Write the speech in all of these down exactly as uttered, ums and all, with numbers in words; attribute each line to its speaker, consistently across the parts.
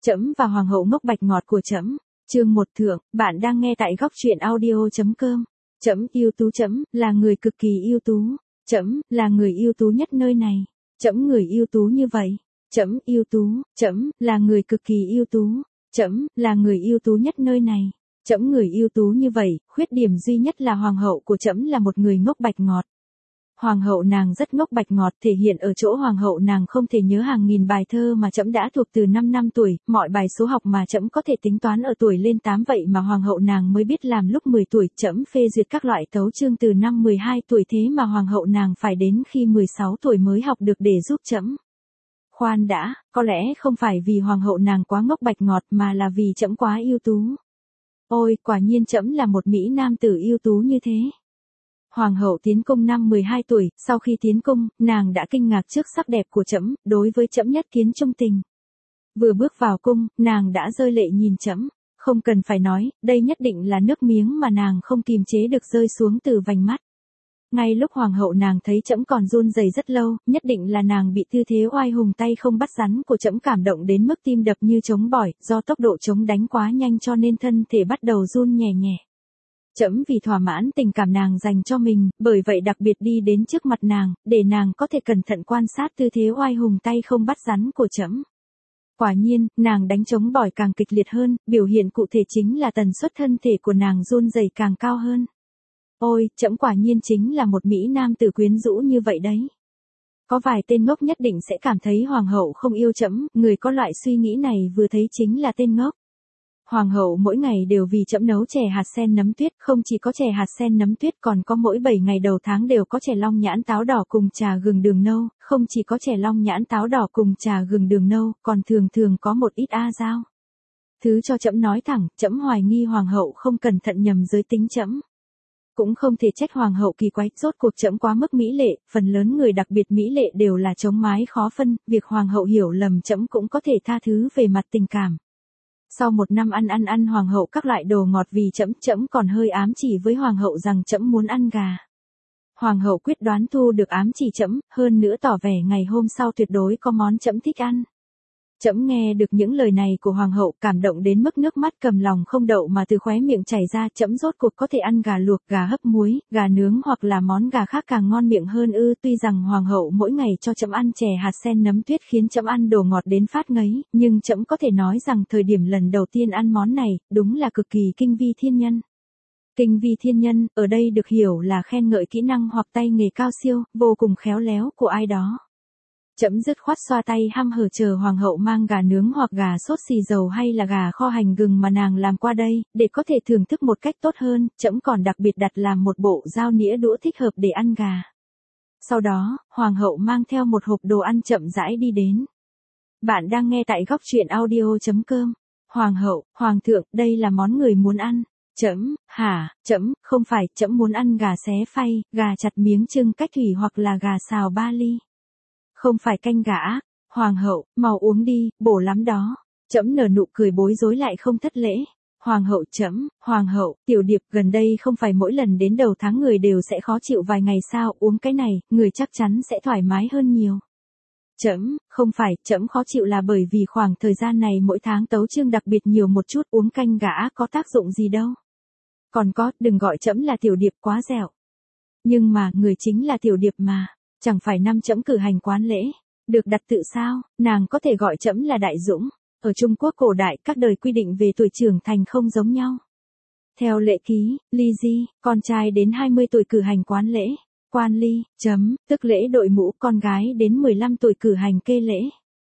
Speaker 1: Trẫm và hoàng hậu ngốc bạch ngọt của trẫm. Chương một thượng, bạn đang nghe tại góc truyện audio.com. Trẫm yêu tú, trẫm là người cực kỳ yêu tú. Trẫm là người yêu tú nhất nơi này. Trẫm người yêu tú như vậy. Trẫm yêu tú, trẫm là người cực kỳ yêu tú. Trẫm là người yêu tú nhất nơi này. Trẫm người yêu tú như vậy, khuyết điểm duy nhất là hoàng hậu của trẫm là một người ngốc bạch ngọt. Hoàng hậu nàng rất ngốc bạch ngọt, thể hiện ở chỗ hoàng hậu nàng không thể nhớ hàng nghìn bài thơ mà trẫm đã thuộc từ năm năm tuổi, mọi bài số học mà trẫm có thể tính toán ở tuổi lên tám vậy mà hoàng hậu nàng mới biết làm lúc mười tuổi, trẫm phê duyệt các loại tấu chương từ năm mười hai tuổi thế mà hoàng hậu nàng phải đến khi mười sáu tuổi mới học được để giúp trẫm. Khoan đã, có lẽ không phải vì hoàng hậu nàng quá ngốc bạch ngọt mà là vì trẫm quá yêu tú. Ôi, quả nhiên trẫm là một mỹ nam tử yêu tú như thế. Hoàng hậu tiến cung năm mười hai tuổi, sau khi tiến cung, nàng đã kinh ngạc trước sắc đẹp của trẫm, đối với trẫm nhất kiến trung tình. Vừa bước vào cung, nàng đã rơi lệ nhìn trẫm, không cần phải nói, đây nhất định là nước miếng mà nàng không kìm chế được rơi xuống từ vành mắt. Ngay lúc hoàng hậu nàng thấy trẫm còn run rẩy rất lâu, nhất định là nàng bị tư thế oai hùng tay không bắt rắn của trẫm cảm động đến mức tim đập như trống bỏi, do tốc độ trống đánh quá nhanh cho nên thân thể bắt đầu run nhẹ nhẹ. Trẫm vì thỏa mãn tình cảm nàng dành cho mình, bởi vậy đặc biệt đi đến trước mặt nàng, để nàng có thể cẩn thận quan sát tư thế oai hùng tay không bắt rắn của trẫm. Quả nhiên, nàng đánh trống bỏi càng kịch liệt hơn, biểu hiện cụ thể chính là tần suất thân thể của nàng run rẩy càng cao hơn. Ôi, trẫm quả nhiên chính là một mỹ nam tử quyến rũ như vậy đấy. Có vài tên ngốc nhất định sẽ cảm thấy hoàng hậu không yêu trẫm, người có loại suy nghĩ này vừa thấy chính là tên ngốc. Hoàng hậu mỗi ngày đều vì trẫm nấu chè hạt sen nấm tuyết, không chỉ có chè hạt sen nấm tuyết còn có mỗi bảy ngày đầu tháng đều có chè long nhãn táo đỏ cùng trà gừng đường nâu, không chỉ có chè long nhãn táo đỏ cùng trà gừng đường nâu, còn thường thường có một ít a dao. Thứ cho trẫm nói thẳng, trẫm hoài nghi hoàng hậu không cẩn thận nhầm giới tính trẫm. Cũng không thể trách hoàng hậu kỳ quái, rốt cuộc trẫm quá mức mỹ lệ, phần lớn người đặc biệt mỹ lệ đều là chống mái khó phân, việc hoàng hậu hiểu lầm trẫm cũng có thể tha thứ về mặt tình cảm. Sau một năm ăn ăn ăn hoàng hậu các loại đồ ngọt vì trẫm, trẫm còn hơi ám chỉ với hoàng hậu rằng trẫm muốn ăn gà. Hoàng hậu quyết đoán thu được ám chỉ trẫm, hơn nữa tỏ vẻ ngày hôm sau tuyệt đối có món trẫm thích ăn. Trẫm nghe được những lời này của hoàng hậu, cảm động đến mức nước mắt cầm lòng không đậu mà từ khóe miệng chảy ra, trẫm rốt cuộc có thể ăn gà luộc, gà hấp muối, gà nướng hoặc là món gà khác càng ngon miệng hơn ư. Tuy rằng hoàng hậu mỗi ngày cho trẫm ăn chè hạt sen nấm tuyết khiến trẫm ăn đồ ngọt đến phát ngấy, nhưng trẫm có thể nói rằng thời điểm lần đầu tiên ăn món này, đúng là cực kỳ kinh vi thiên nhân. Kinh vi thiên nhân, ở đây được hiểu là khen ngợi kỹ năng hoặc tay nghề cao siêu, vô cùng khéo léo của ai đó. Trẫm dứt khoát xoa tay hăm hở chờ hoàng hậu mang gà nướng hoặc gà sốt xì dầu hay là gà kho hành gừng mà nàng làm qua đây, để có thể thưởng thức một cách tốt hơn, trẫm còn đặc biệt đặt làm một bộ dao nĩa đũa thích hợp để ăn gà. Sau đó, hoàng hậu mang theo một hộp đồ ăn chậm rãi đi đến. Bạn đang nghe tại góc truyện audio.com. Hoàng hậu, hoàng thượng, đây là món người muốn ăn. Trẫm, hả, trẫm, không phải, trẫm muốn ăn gà xé phay, gà chặt miếng trưng cách thủy hoặc là gà xào ba ly. Không phải canh gà ác. Hoàng hậu, mau uống đi, bổ lắm đó. Trẫm nở nụ cười bối rối lại không thất lễ. Hoàng hậu, trẫm, hoàng hậu, tiểu điệp, gần đây không phải mỗi lần đến đầu tháng người đều sẽ khó chịu vài ngày sao, uống cái này, người chắc chắn sẽ thoải mái hơn nhiều. Trẫm, không phải, trẫm khó chịu là bởi vì khoảng thời gian này mỗi tháng tấu chương đặc biệt nhiều một chút, uống canh gà ác có tác dụng gì đâu. Còn có, đừng gọi trẫm là tiểu điệp quá dẻo. Nhưng mà, người chính là tiểu điệp mà. Chẳng phải năm trẫm cử hành quán lễ, được đặt tự sao, nàng có thể gọi trẫm là đại dũng. Ở Trung Quốc cổ đại, các đời quy định về tuổi trưởng thành không giống nhau. Theo lễ ký, ly di, con trai đến hai mươi tuổi cử hành quán lễ, quan ly, chấm, tức lễ đội mũ, con gái đến mười lăm tuổi cử hành kê lễ.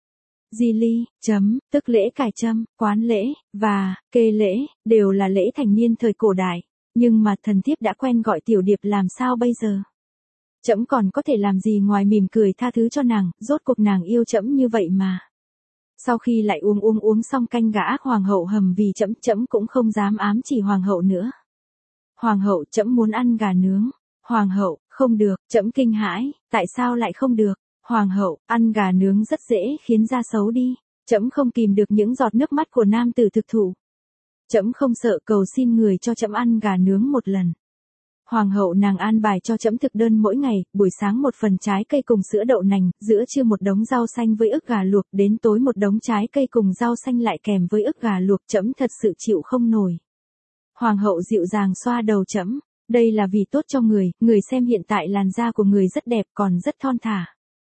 Speaker 1: Di ly, chấm, tức lễ cài trâm, quán lễ, và, kê lễ, đều là lễ thành niên thời cổ đại. Nhưng mà thần thiếp đã quen gọi tiểu điệp làm sao bây giờ? Trẫm còn có thể làm gì ngoài mỉm cười tha thứ cho nàng, rốt cuộc nàng yêu trẫm như vậy mà. Sau khi lại uống uống uống xong canh gà ác hoàng hậu hầm vì trẫm, trẫm cũng không dám ám chỉ hoàng hậu nữa. Hoàng hậu, trẫm muốn ăn gà nướng. Hoàng hậu, không được, trẫm kinh hãi, tại sao lại không được? Hoàng hậu, ăn gà nướng rất dễ khiến da xấu đi. Trẫm không kìm được những giọt nước mắt của nam tử thực thụ. Trẫm không sợ, cầu xin người cho trẫm ăn gà nướng một lần. Hoàng hậu nàng an bài cho trẫm thực đơn mỗi ngày, buổi sáng một phần trái cây cùng sữa đậu nành, giữa trưa một đống rau xanh với ức gà luộc, đến tối một đống trái cây cùng rau xanh lại kèm với ức gà luộc, trẫm thật sự chịu không nổi. Hoàng hậu dịu dàng xoa đầu trẫm, đây là vì tốt cho người, người xem hiện tại làn da của người rất đẹp còn rất thon thả.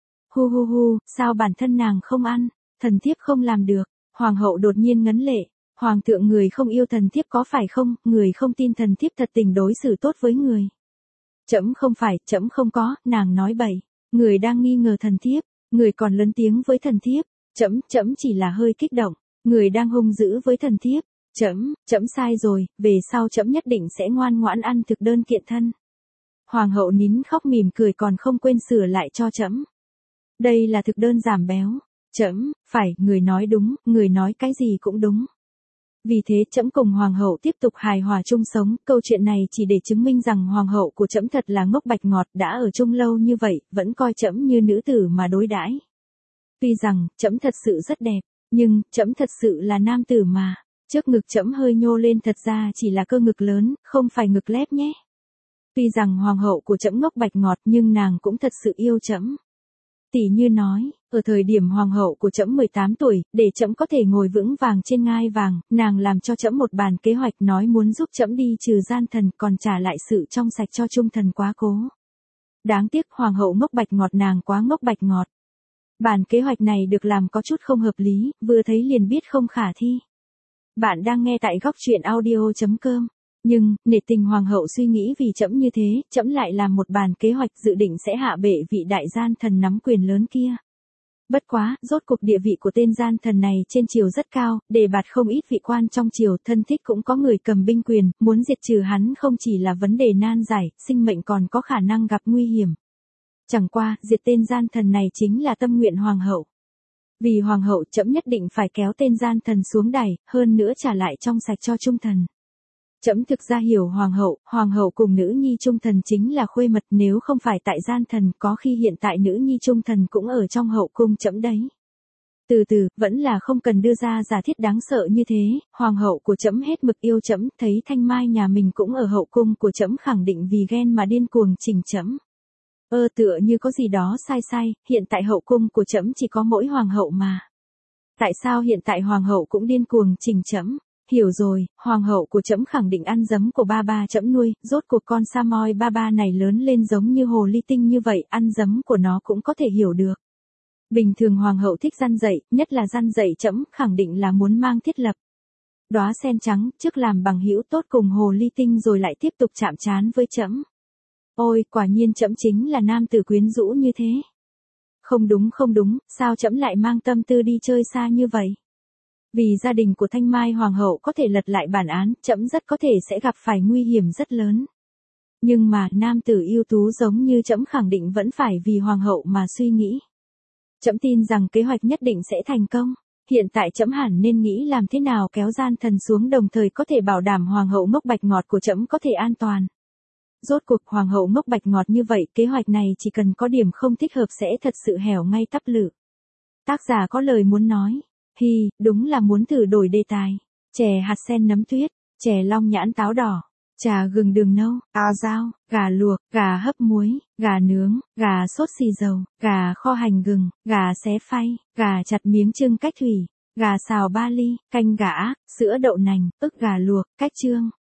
Speaker 1: Hu hu hu, sao bản thân nàng không ăn, thần thiếp không làm được. Hoàng hậu đột nhiên ngấn lệ, hoàng thượng người không yêu thần thiếp có phải không, người không tin thần thiếp thật tình đối xử tốt với người. Trẫm không phải, trẫm không có, nàng nói bậy, người đang nghi ngờ thần thiếp, người còn lớn tiếng với thần thiếp, trẫm, trẫm chỉ là hơi kích động, người đang hung dữ với thần thiếp, trẫm, trẫm sai rồi, về sau trẫm nhất định sẽ ngoan ngoãn ăn thực đơn kiện thân. Hoàng hậu nín khóc mỉm cười còn không quên sửa lại cho trẫm. Đây là thực đơn giảm béo. Trẫm, phải, người nói đúng, người nói cái gì cũng đúng. Vì thế trẫm cùng hoàng hậu tiếp tục hài hòa chung sống, câu chuyện này chỉ để chứng minh rằng hoàng hậu của trẫm thật là ngốc bạch ngọt, đã ở chung lâu như vậy, vẫn coi trẫm như nữ tử mà đối đãi. Tuy rằng trẫm thật sự rất đẹp, nhưng trẫm thật sự là nam tử mà. Trước ngực trẫm hơi nhô lên thật ra chỉ là cơ ngực lớn, không phải ngực lép nhé. Tuy rằng hoàng hậu của trẫm ngốc bạch ngọt nhưng nàng cũng thật sự yêu trẫm. Tỷ như nói, ở thời điểm hoàng hậu của trẫm mười tám tuổi, để trẫm có thể ngồi vững vàng trên ngai vàng, nàng làm cho trẫm một bàn kế hoạch nói muốn giúp trẫm đi trừ gian thần còn trả lại sự trong sạch cho trung thần quá cố. Đáng tiếc hoàng hậu ngốc bạch ngọt nàng quá ngốc bạch ngọt. Bản kế hoạch này được làm có chút không hợp lý, vừa thấy liền biết không khả thi. Bạn đang nghe tại góc truyện audio chấm com. Nhưng, nể tình hoàng hậu suy nghĩ vì trẫm như thế, trẫm lại làm một bàn kế hoạch dự định sẽ hạ bệ vị đại gian thần nắm quyền lớn kia. Bất quá, rốt cuộc địa vị của tên gian thần này trên triều rất cao, đề bạt không ít vị quan trong triều, thân thích cũng có người cầm binh quyền, muốn diệt trừ hắn không chỉ là vấn đề nan giải, sinh mệnh còn có khả năng gặp nguy hiểm. Chẳng qua, diệt tên gian thần này chính là tâm nguyện hoàng hậu. Vì hoàng hậu trẫm nhất định phải kéo tên gian thần xuống đài, hơn nữa trả lại trong sạch cho trung thần. Trẫm thực ra hiểu hoàng hậu, hoàng hậu cùng nữ nhi trung thần chính là khuê mật, nếu không phải tại gian thần có khi hiện tại nữ nhi trung thần cũng ở trong hậu cung trẫm đấy. Từ từ, vẫn là không cần đưa ra giả thiết đáng sợ như thế, hoàng hậu của trẫm hết mực yêu trẫm, thấy Thanh Mai nhà mình cũng ở hậu cung của trẫm khẳng định vì ghen mà điên cuồng chỉnh trẫm. Ơ tựa như có gì đó sai sai, hiện tại hậu cung của trẫm chỉ có mỗi hoàng hậu mà. Tại sao hiện tại hoàng hậu cũng điên cuồng chỉnh trẫm? Hiểu rồi, hoàng hậu của trẫm khẳng định ăn giấm của ba ba trẫm nuôi, rốt cuộc con Samoy ba ba này lớn lên giống như hồ ly tinh như vậy, ăn giấm của nó cũng có thể hiểu được. Bình thường hoàng hậu thích răn dạy, nhất là răn dạy trẫm, khẳng định là muốn mang thiết lập. Đóa sen trắng, trước làm bằng hữu tốt cùng hồ ly tinh rồi lại tiếp tục chạm trán với trẫm. Ôi, quả nhiên trẫm chính là nam tử quyến rũ như thế. Không đúng không đúng, sao trẫm lại mang tâm tư đi chơi xa như vậy? Vì gia đình của Thanh Mai hoàng hậu có thể lật lại bản án, trẫm rất có thể sẽ gặp phải nguy hiểm rất lớn. Nhưng mà, nam tử ưu tú giống như trẫm khẳng định vẫn phải vì hoàng hậu mà suy nghĩ. Trẫm tin rằng kế hoạch nhất định sẽ thành công. Hiện tại trẫm hẳn nên nghĩ làm thế nào kéo gian thần xuống đồng thời có thể bảo đảm hoàng hậu ngốc bạch ngọt của trẫm có thể an toàn. Rốt cuộc hoàng hậu ngốc bạch ngọt như vậy, kế hoạch này chỉ cần có điểm không thích hợp sẽ thật sự hẻo ngay tắp lự. Tác giả có lời muốn nói. Hi, đúng là muốn thử đổi đề tài. Chè hạt sen nấm tuyết, chè long nhãn táo đỏ, trà gừng đường nâu, ao dao, gà luộc, gà hấp muối, gà nướng, gà sốt xì dầu, gà kho hành gừng, gà xé phay, gà chặt miếng trưng cách thủy, gà xào ba ly, canh gà ác, sữa đậu nành, ức gà luộc, cách trương,